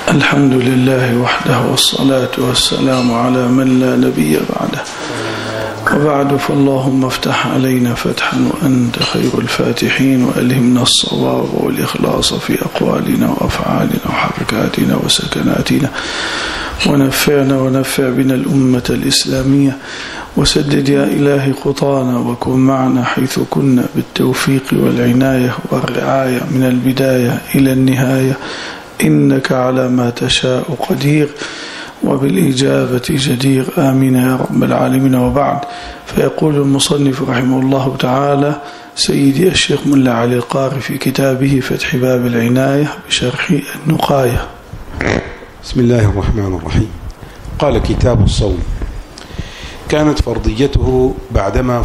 الحمد لله وحده والصلاة والسلام على من لا نبي بعده، وبعد فاللهم افتح علينا فتحا وأنت خير الفاتحين، وألهمنا الصواب والإخلاص في أقوالنا وأفعالنا وحركاتنا وسكناتنا، ونفعنا ونفع بنا الأمة الإسلامية، وسدد يا إلهي خطانا، وكن معنا حيث كنا بالتوفيق والعناية والرعاية من البداية إلى النهاية، إنك على ما تشاء قدير وبالإجابة جدير، آمين يا رب العالمين. وبعد، فيقول المصنف رحمه الله تعالى سيدي الشيخ ملا علي القاري في كتابه فتح باب العناية بشرح النقاية. بسم الله الرحمن الرحيم. قال: كتاب الصوم. كانت فرضيته بعدما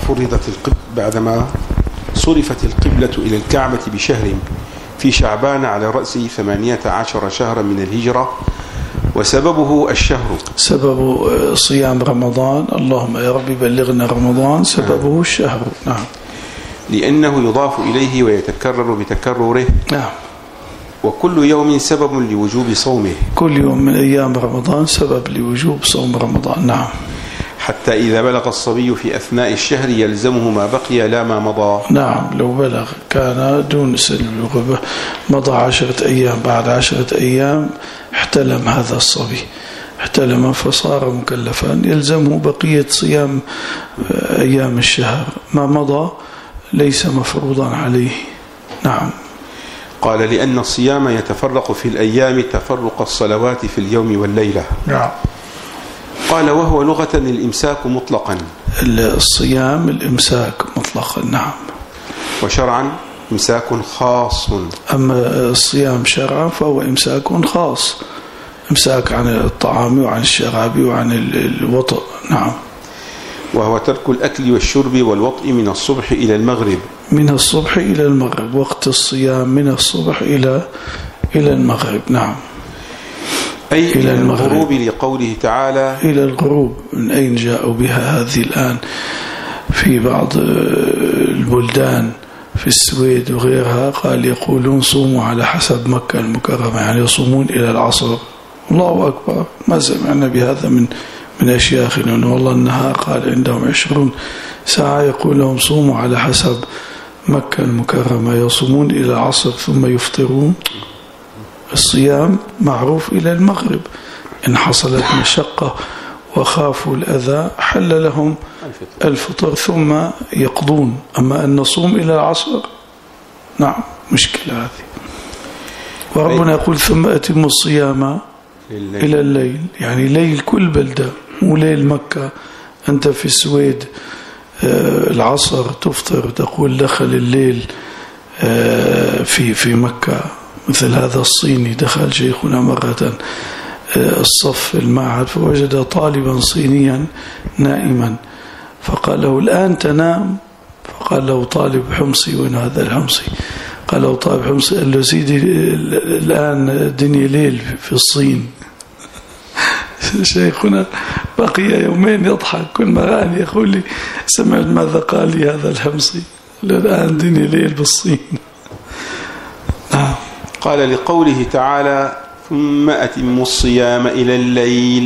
صرفت القبلة إلى الكعبة بشهر في شعبان على رأس 18 شهرا من الهجرة، وسببه الشهر، سبب صيام رمضان، اللهم يا رب بلغنا رمضان، سببه الشهر. نعم. لأنه يضاف إليه ويتكرر بتكرره. نعم. وكل يوم سبب لوجوب صومه، كل يوم من أيام رمضان سبب لوجوب صوم رمضان. نعم. حتى إذا بلغ الصبي في أثناء الشهر يلزمه ما بقي لا ما مضى. نعم، لو بلغ كان دون سن البلوغ، مضى 10 أيام، بعد 10 أيام احتلم هذا الصبي، احتلم فصار مكلفا، يلزمه بقية صيام أيام الشهر، ما مضى ليس مفروضا عليه. نعم. قال: لأن الصيام يتفرق في الأيام تفرق الصلوات في اليوم والليلة. نعم. قال: وهو لغة الإمساك مطلقا. الصيام الإمساك مطلقا. نعم. وشرعا إمساك خاص. أما الصيام شرعا فهو إمساك خاص، إمساك عن الطعام وعن الشراب وعن الوطء. نعم. وهو ترك الأكل والشرب والوطء من الصبح إلى المغرب. من الصبح إلى المغرب، وقت الصيام من الصبح إلى المغرب. نعم. أي إلى الغروب، لقوله تعالى إلى الغروب. من أين جاءوا بها هذه الآن؟ في بعض البلدان في السويد وغيرها قال يقولون صوموا على حسب مكة المكرمة، يعني يصومون إلى العصر. الله أكبر، ما سمعنا بهذا من أشياخنا. والله النهار قال عندهم 20 ساعة يقول لهم صوموا على حسب مكة المكرمة، يصومون إلى العصر ثم يفطرون. الصيام معروف إلى المغرب، إن حصلت مشقة وخافوا الأذى حل لهم الفطر ثم يقضون. أما أن نصوم إلى العصر، نعم، مشكلة هذه. وربنا يقول ثم أتم الصيام إلى الليل، يعني ليل كل بلدة، مو ليل مكة. أنت في السويد العصر تفطر تقول دخل الليل في مكة. مثل هذا الصيني دخل شيخنا مرة الصف المعهد فوجد طالبا صينيا نائما، فقال له الآن تنام؟ فقال له طالب حمصي. وين هذا الحمصي؟ قال له طالب حمصي. قال له سيدي الآن الدنيا ليل في الصين. شيخنا بقي يومين يضحك، كل ما راني يقول لي سمعت ماذا قال لي هذا الحمصي، الآن دنيا ليل بالصين. قال: لقوله تعالى ثم أتم الصيام إلى الليل،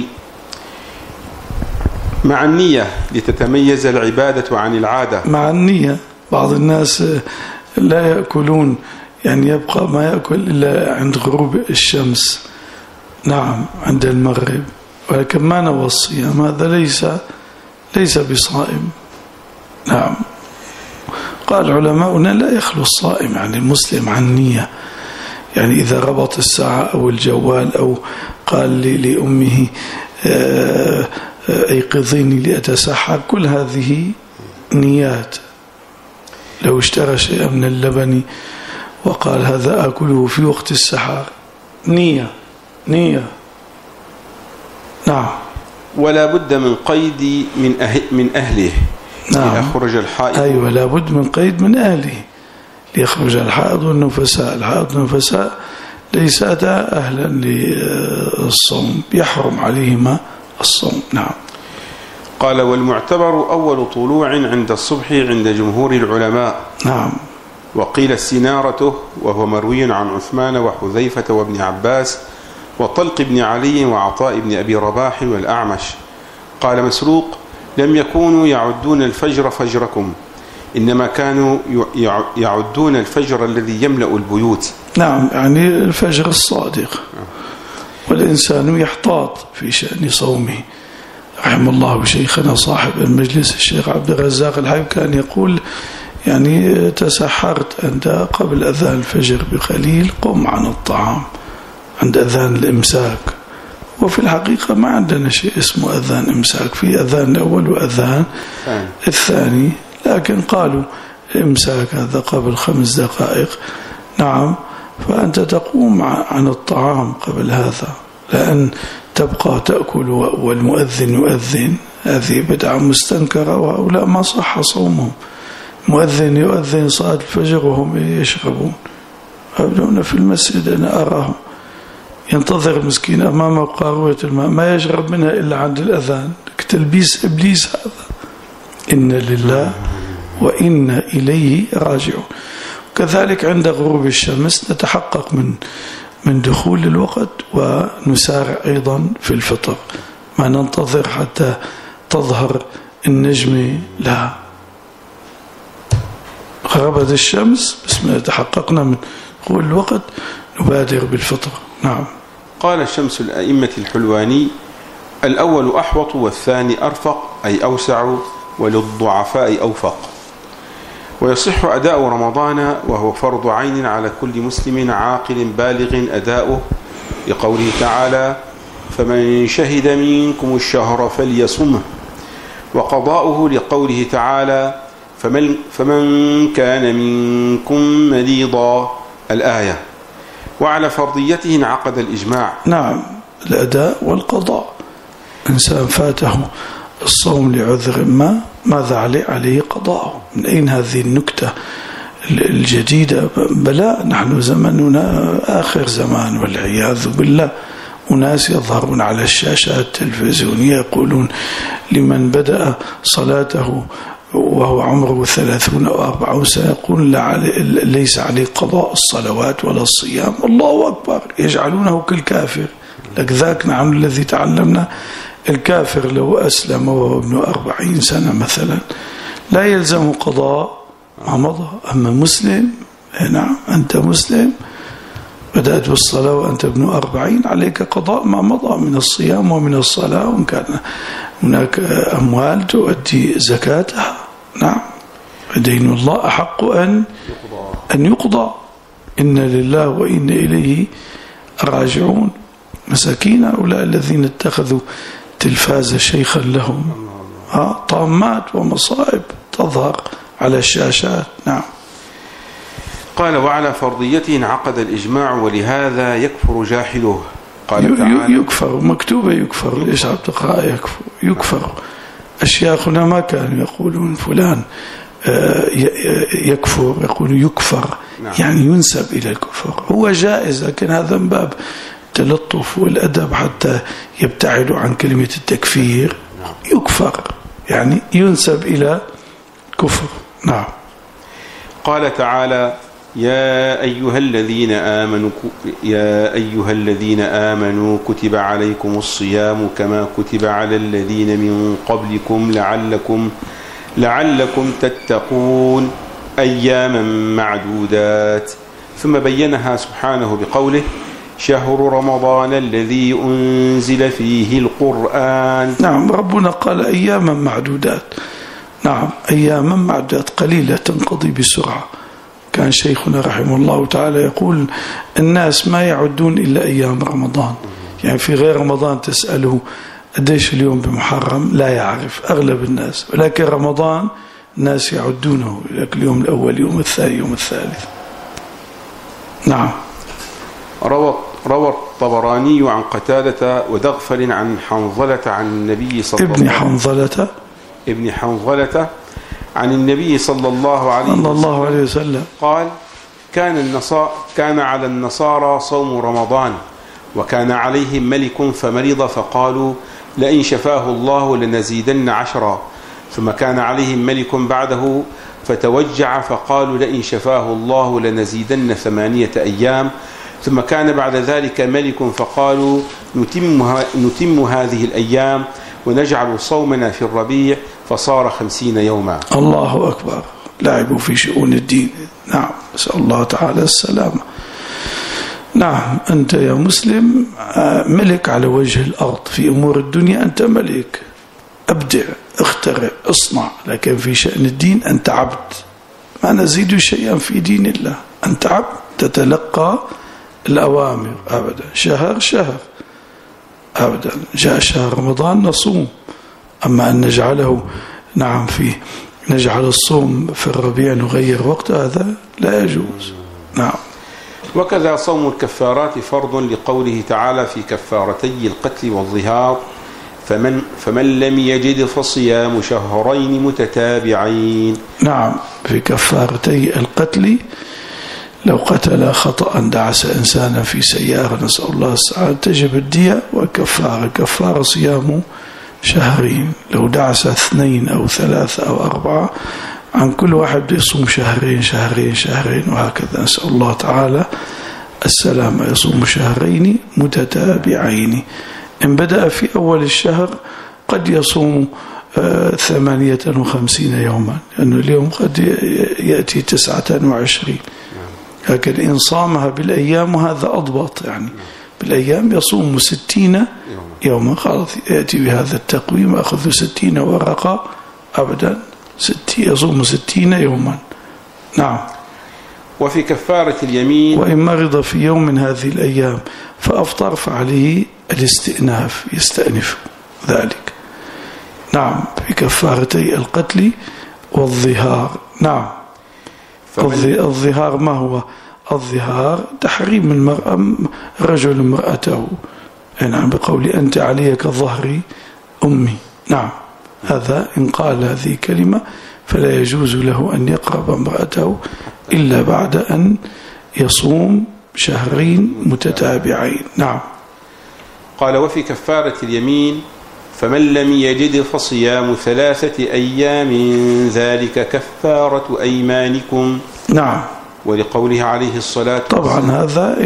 مع النية لتتميز العبادة عن العادة. مع النية. بعض الناس لا يأكلون، يعني يبقى ما يأكل إلا عند غروب الشمس. نعم، عند المغرب، ولكن ما نوى الصيام، هذا ليس بصائم. نعم. قال علماؤنا لا يخلو الصائم عن المسلم عن نية، يعني إذا ربط الساعة أو الجوال أو قال لأمه أيقظيني لأتسحر، كل هذه نيات. لو اشترى شيئا من اللبن وقال هذا أكله في وقت السحر، نية. نعم. ولا بد من قيد من أهله. نعم. ليخرج الحائض. أيوة، لا بد من قيد من أهله ليخرج الحائض والنفساء. الحائض والنفساء ليساتا أهلا للصوم، يحرم عليهما الصوم. نعم. قال: والمعتبر أول طلوع عند الصبح عند جمهور العلماء. نعم. وقيل استنارته، وهو مروي عن عثمان وحذيفة وابن عباس وطلق بن علي وعطاء بن أبي رباح والأعمش. قال مسروق: لم يكونوا يعدون الفجر فجركم، إنما كانوا يعدون الفجر الذي يملأ البيوت. نعم، يعني الفجر الصادق. والإنسان يحتاط في شأن صومه. رحم الله شيخنا صاحب المجلس الشيخ عبد الرزاق الحبيب كان يقول يعني تسحرت عند قبل أذان الفجر بقليل قم عن الطعام عند أذان الإمساك. وفي الحقيقة ما عندنا شيء اسمه أذان إمساك، في أذان الأول وأذان الثاني، لكن قالوا الإمساك هذا قبل 5 دقائق. نعم، فأنت تقوم عن الطعام قبل هذا، لأن تبقى تأكل والمؤذن يؤذن، هذه بدعة مستنكرة، وهؤلاء ما صح صومهم. مؤذن يؤذن صلاة الفجر وهم يشربون، يبدون في المسجد، أنا أراهم ينتظر مسكين أمامه قاروة الماء ما يشرب منها إلا عند الأذان. تلبيس إبليس هذا. إن لله وإنا إليه راجعون. كذلك عند غروب الشمس نتحقق من دخول الوقت ونسارع أيضا في الفطر، ما ننتظر حتى تظهر النجمة، لا، غربت الشمس بسم الله تحققنا من دخول الوقت نبادر بالفطر. نعم. قال شمس الأئمة الحلواني: الأول أحوط والثاني أرفق، أي أوسع، وللضعفاء أوفق. ويصح أداء رمضان وهو فرض عين على كل مسلم عاقل بالغ أداؤه، لقوله تعالى: فمن شهد منكم الشهر فليصمه. وقضاؤه لقوله تعالى: فمن كان منكم مريضا، الآية. وعلى فرضيته انعقد الإجماع. نعم، الأداء والقضاء. إنسان فاته الصوم لعذر ماذا عليه قضاءه. من أين هذه النكتة الجديدة؟ بلا، نحن زمننا آخر زمان والعياذ بالله. أناس يظهرون على الشاشات التلفزيونية يقولون لمن بدأ صلاته وهو عمره 30 أو 40 سنة يقول ليس عليه قضاء الصلوات ولا الصيام. الله أكبر، يجعلونه كالكافر. لك ذاك نحن الذي تعلمنا الكافر لو أسلم وهو ابن 40 سنة مثلا لا يلزم قضاء ما مضى. أما مسلم، نعم، أنت مسلم بدأت بالصلاة وأنت ابن 40 عليك قضاء ما مضى من الصيام ومن الصلاة، وإن كان هناك أموال تؤدي زكاتها. نعم، دين الله أحق أن يقضى. إن لله وإن إليه راجعون. مساكين هؤلاء الذين اتخذوا تلفاز شيخا لهم، طامات ومصائب تظهر على الشاشات. نعم. قال: وعلى فرضيته انعقد الإجماع، ولهذا يكفر جاحله. قال تعالى: يكفر، مكتوبة يكفر، ليش عم تقرأ يكفر. أشياخنا ما كانوا يقولون فلان يكفر، يقولوا يكفر. نعم. يعني ينسب إلى الكفر. هو جائز، لكن هذا من باب التلطف والأدب حتى يبتعدوا عن كلمة التكفير. نعم. يكفر يعني ينسب إلى كفر. نعم. قال تعالى: يا أيها الذين آمنوا كتب عليكم الصيام كما كتب على الذين من قبلكم لعلكم تتقون، أياما معدودات. ثم بينها سبحانه بقوله: شهر رمضان الذي أنزل فيه القرآن. نعم، ربنا قال أياما معدودات. نعم، أياما معدودات قليلة تنقضي بسرعة. كان شيخنا رحمه الله تعالى يقول الناس ما يعدون إلا أيام رمضان. يعني في غير رمضان تسأله قديش اليوم بمحرم لا يعرف أغلب الناس، ولكن رمضان الناس يعدونه، اليوم الأول، يوم الثاني، يوم الثالث. نعم. روى الطبراني عن قتادة ودغفل عن حنظلة عن النبي صلى الله ابن حنظلة عن النبي صلى الله عليه وسلم قال: كان على النصارى صوم رمضان، وكان عليهم ملك فمرض فقالوا: لئن شفاه الله لنزيدن 10. ثم كان عليهم ملك بعده فتوجع فقالوا: لئن شفاه الله لنزيدن 8 أيام. ثم كان بعد ذلك ملك فقالوا نتم هذه الأيام ونجعل صومنا في الربيع فصار 50 يوما. الله أكبر، لعبوا في شؤون الدين. نعم، نسأل الله تعالى السلامة. نعم، أنت يا مسلم ملك على وجه الأرض، في أمور الدنيا أنت ملك، أبدع، اخترع، اصنع، لكن في شأن الدين أنت عبد، ما نزيد شيئا في دين الله، أنت عبد تتلقى الأوامر أبدا. شهر أبدا، جاء شهر رمضان نصوم، أما أن نجعله نعم فيه نجعل الصوم في الربيع نغير وقت، هذا لا يجوز. نعم. وكذا صوم الكفارات فرض لقوله تعالى في كفارتي القتل والظهار فمن لم يجد فصيام شهرين متتابعين. نعم، في كفارتي القتل لو قتل خطأ دعس إنسانا في سيارة نسأل الله السعادة تجب الدية، وكفارة صيام شهرين، لو دعس 2 أو 3 أو 4 عن كل واحد يصوم شهرين وهكذا. نسأل الله تعالى السلام. يصوم شهرين متتابعين، إن بدأ في أول الشهر قد يصوم 58 يوما، لأنه اليوم قد يأتي 29، لكن إن صامها بالأيام وهذا أضبط، يعني بالأيام يصوم 60 يوما، خلاص يأتي بهذا التقويم أخذ 60 ورقة أبدا، يصوم 60 يوما. نعم. وفي كفارة اليمين وإن مرض في يوم من هذه الأيام فأفطر فعليه الاستئناف، يستأنف ذلك. نعم، في كفارتي القتل والظهار. نعم. الظهار ما هو؟ الظهار تحريم المرأة رجل امرأته، نعم، بقول أنت علي كظهر أمي. نعم، هذا إن قال هذه كلمة فلا يجوز له أن يقرب امرأته إلا بعد أن يصوم شهرين متتابعين. نعم. قال وفي كفارة اليمين فمن لم يجد فصيام 3 أيام ذلك كفارة أيمانكم. نعم. ولقوله عليه الصلاة طبعا هذا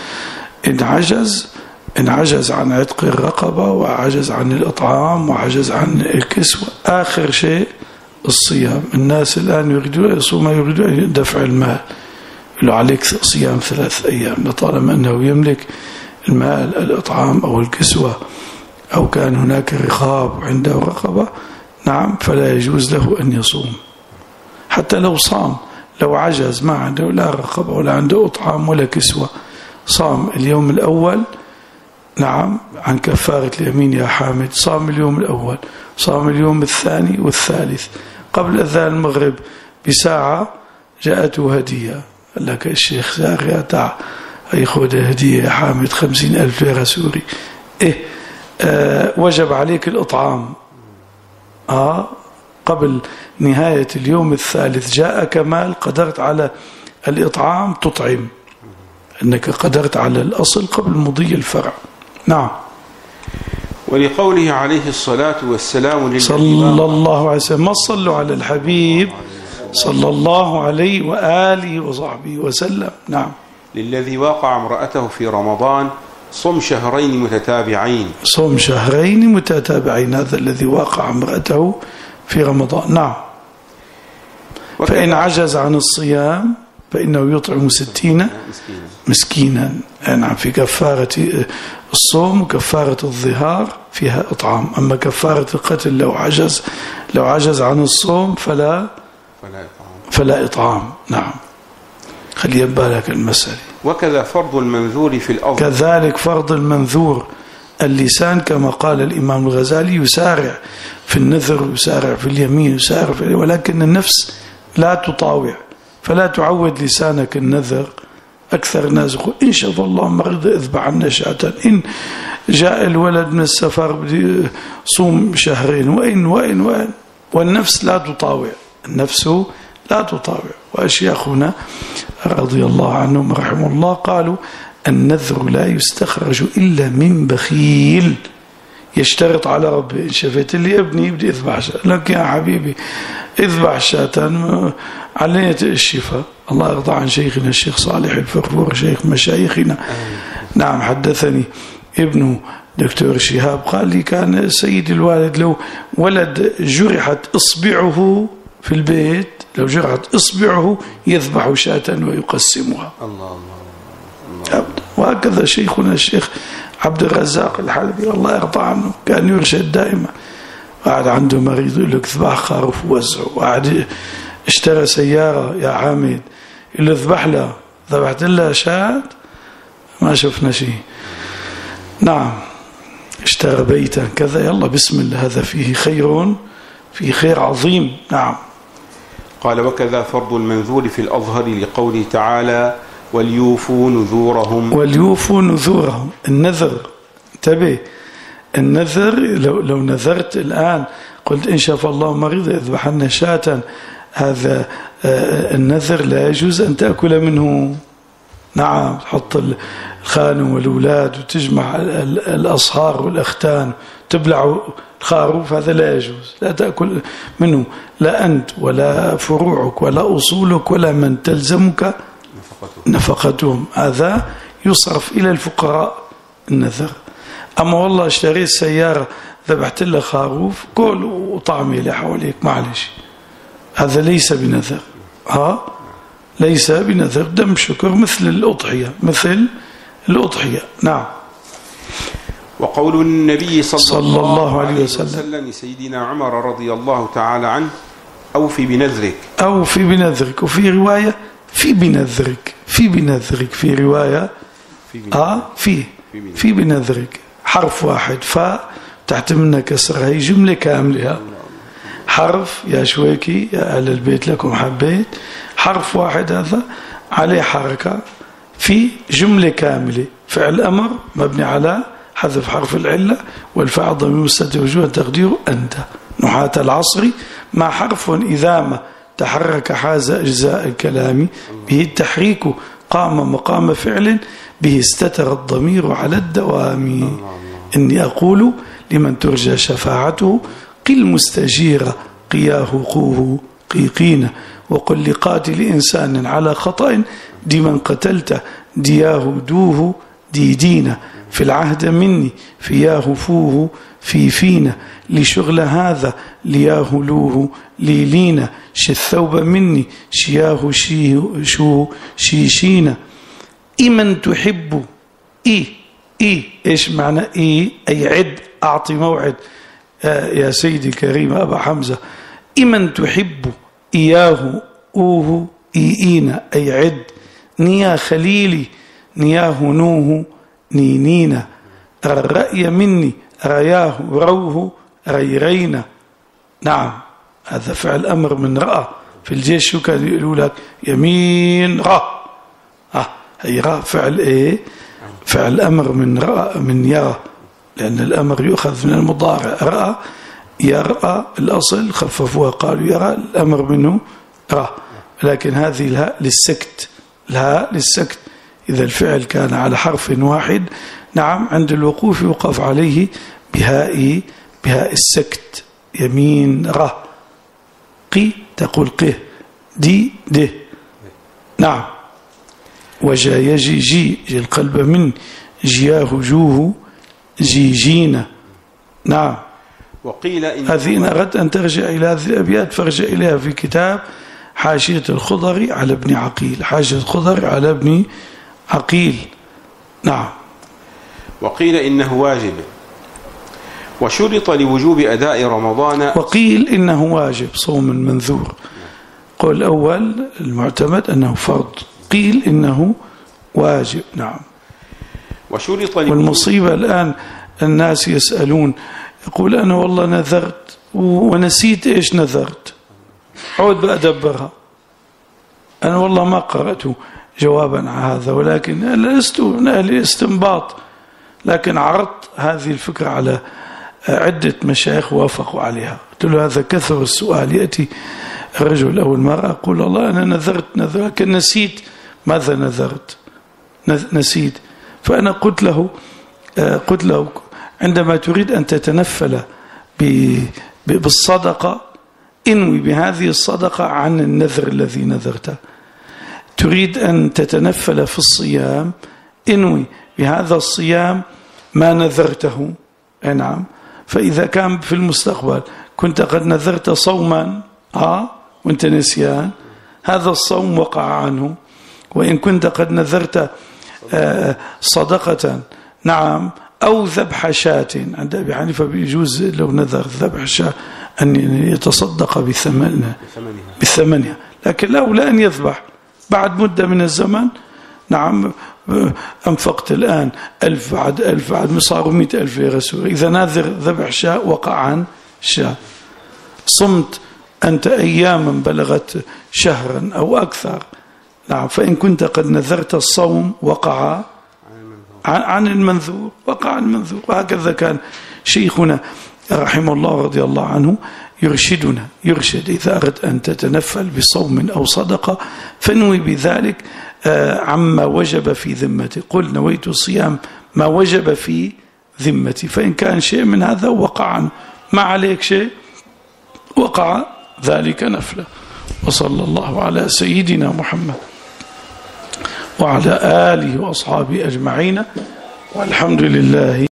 إن عجز عن عتق الرقبة وعجز عن الإطعام وعجز عن الكسوة، آخر شيء الصيام. الناس الآن يريدون يريدون دفع المال، يقولوا عليك صيام 3 أيام لطالما أنه يملك المال، الإطعام أو الكسوة، أو كان هناك رقاب عنده رقبة. نعم، فلا يجوز له أن يصوم حتى لو صام، لو عجز ما عنده لا رقبة ولا عنده إطعام ولا كسوة، صام اليوم الأول. نعم، عن كفارة اليمين يا حامد، صام اليوم الأول، صام اليوم الثاني والثالث، قبل أذان المغرب بساعة جاءته هدية، قال لك الشيخ زاغي تعال يأخذ هدية يا حامد 50,000 ليرة سوري. وجب عليك الإطعام قبل نهاية اليوم الثالث، جاءك مال قدرت على الإطعام تطعم، أنك قدرت على الأصل قبل مضي الفرع. نعم. ولقوله عليه الصلاة والسلام صلى الله عليه وسلم، ما صلوا على الحبيب صلى الله عليه وآله وصحبه وسلم. نعم. للذي واقع امرأته في رمضان صم شهرين متتابعين. صم شهرين متتابعين، هذا الذي واقع امرأته في رمضان. نعم. فإن عجز عن الصيام فإنه يطعم 60 مسكينا. نعم، في كفارة الصوم وكفارة الظهار فيها إطعام، أما كفارة القتل لو عجز عن الصوم فلا إطعام. نعم، خلي بالك المسألة. وكذا فرض المنذور في الأرض، كذلك فرض المنذور اللسان، كما قال الإمام الغزالي يسارع في النذر، يسارع في اليمين، يسارع ولكن النفس لا تطاوع، فلا تعود لسانك النذر. أكثر الناس يقول إن شاء الله مرض اذبح عنا شاة، إن جاء الولد من السفر بدي صوم شهرين، وإن والنفس لا تطاوع، النفس لا تطاوع. وأشياخنا رضي الله عنهم رحمه الله قالوا النذر لا يستخرج إلا من بخيل يشترط على ربه، إن شفت لي ابني بدي اذبح شاة، لك يا حبيبي اذبح شاة علية الشفاء، الله يرضى عن شيخنا الشيخ صالح الفخور شيخ مشايخنا. نعم حدثني ابنه دكتور شهاب قال لي كان سيد الوالد لو ولد جرحت إصبعه في البيت، لو جرحت إصبعه يذبح شاة ويقسمها. الله الله. وهكذا شيخنا الشيخ عبد الرزاق الحلبي الله يرضى عنه كان يرشد دائما، قاعد عنده مريض يقول لك اذبح خروف ووزعه، وقاعد اشترى سيارة يا حامد يقول له اذبح له، ذبحت له شاة ما شفنا شيء. نعم اشترى بيتا كذا، يلا بسم الله هذا فيه خير، فيه خير عظيم. نعم. قال وكذا فرض المنذور في الأظهر لقوله تعالى وليوفوا نذورهم. وليوفوا نذورهم، النذر انتبه، النذر لو نذرت الآن قلت إن شاف الله مريض يذبح لنا شاة، هذا النذر لا يجوز أن تأكل منه. نعم تحط الخانم والأولاد وتجمع الأصهار والأختان تبلع الخروف، هذا لا يجوز، لا تأكل منه لا أنت ولا فروعك ولا أصولك ولا من تلزمك نفقتهم، هذا يصرف إلى الفقراء النذر. أما والله اشتريت سيارة ذبحت له خروف كل وطعمي اللي حواليك معلش، هذا ليس بنذر، ليس بنذر، دم شكر مثل الأضحية، مثل الأضحية. نعم. وقول النبي صلى الله عليه وسلم لسيدنا عمر رضي الله تعالى عنه أوفي بنذرك. أوفي بنذرك، وفي رواية في بنذرك، في بنذرك، في رواية في بنذرك، حرف واحد فاء تحت منها كسرها، هي جملة كاملة، حرف يا شويكي يا أهل البيت لكم حبيت، حرف واحد هذا عليه حركة في جملة كاملة، فعل أمر مبني على حذف حرف العلة والفاعل ضمير مستتر وجوه تقديره أنت، نحاة العصر مع حرف إذا ما تحرك حاز أجزاء الكلام به التحريك قام مقام فعل به استتر الضمير على الدوام. إني أقول لمن ترجى شفاعته قل مستجير قياه قوه قيقين، وقل لقاتل إنسان على خطأ دي من قتلت دياه دوه ديدين، في العهد مني فياه فوه في فينا، لشغل هذا لياه لوه ليلين، شي الثوب مني شياه شو شيشين، إمن تحب إيش معنى أي عد أعطي موعد يا سيدي كريم أبا حمزة، إمن تحب إياه أوه إينا أي عد، نيا خليلي نياه نوه نينينا، الرأي مني رياه روه ريرينا. نعم هذا فعل أمر من رأى، في الجيش شو كان يقولوا لك يمين رأى، هي رأى فعل إيه؟ فعل أمر من رأى من يرى، لأن الأمر يؤخذ من المضارع، رأى يرأى الأصل خففوها قالوا يرى، الأمر منه رأى، لكن هذه الهاء للسكت، الهاء للسكت إذا الفعل كان على حرف واحد. نعم عند الوقوف يوقف عليه بهاء السكت، يمين رأى، قي تقول قه، دي ده. نعم وجا يجي جي القلب من جياه جوه جيجينا. نعم. وقيل هذه إن أردت أن ترجع إلى هذه الأبيات فارجع إليها في كتاب حاشية الخضري على ابن عقيل، حاشية الخضري على ابن عقيل. نعم. وقيل إنه واجب، وشرط لوجوب أداء رمضان. وقيل إنه واجب صوم منذور، قول الأول المعتمد أنه فرض، قيل إنه واجب. نعم. وشرط والمصيبة الآن الناس يسألون يقول أنا والله نذرت ونسيت إيش نذرت، عود بأدبرها، أنا والله ما قرأت جوابا على هذا، ولكن لست من أهل الاستنباط، لكن عرضت هذه الفكرة على عدة مشايخ وافقوا عليها. قلت له هذا كثر السؤال، يأتي الرجل أو المرأة أقول الله أنا نذرت لكن نسيت ماذا نذرت، نسيت. فأنا قلت له عندما تريد أن تتنفل بالصدقة انوي بهذه الصدقة عن النذر الذي نذرته، تريد أن تتنفل في الصيام انوي بهذا الصيام ما نذرته. نعم. فإذا كان في المستقبل كنت قد نذرت صوما وانت نسيان، هذا الصوم وقع عنه. وإن كنت قد نذرت صدقة نعم أو ذبح شاة، عند أبي حنيفة بيجوز لو نذر ذبح شاة أن يتصدق بثمنها، لكن لا أن يذبح بعد مدة من الزمن. نعم أنفقت الآن 1000 بعد 1000 بعد صاروا 100,000 يا رسول، إذا ناذر ذبح شاة وقع عن شاة. صمت أنت أياما بلغت شهرا أو أكثر، نعم، فإن كنت قد نذرت الصوم وقع عن المنذور، وقع عن المنذور. وهكذا كان شيخنا رحمه الله رضي الله عنه يرشد إذا أردت أن تتنفل بصوم أو صدقة فانوي بذلك عما وجب في ذمتي. قل نويت صيام ما وجب في ذمتي، فإن كان شيء من هذا وقع عنه، ما عليك شيء وقع ذلك نفله. وصلى الله على سيدنا محمد وعلى آله وأصحابه أجمعين، والحمد لله.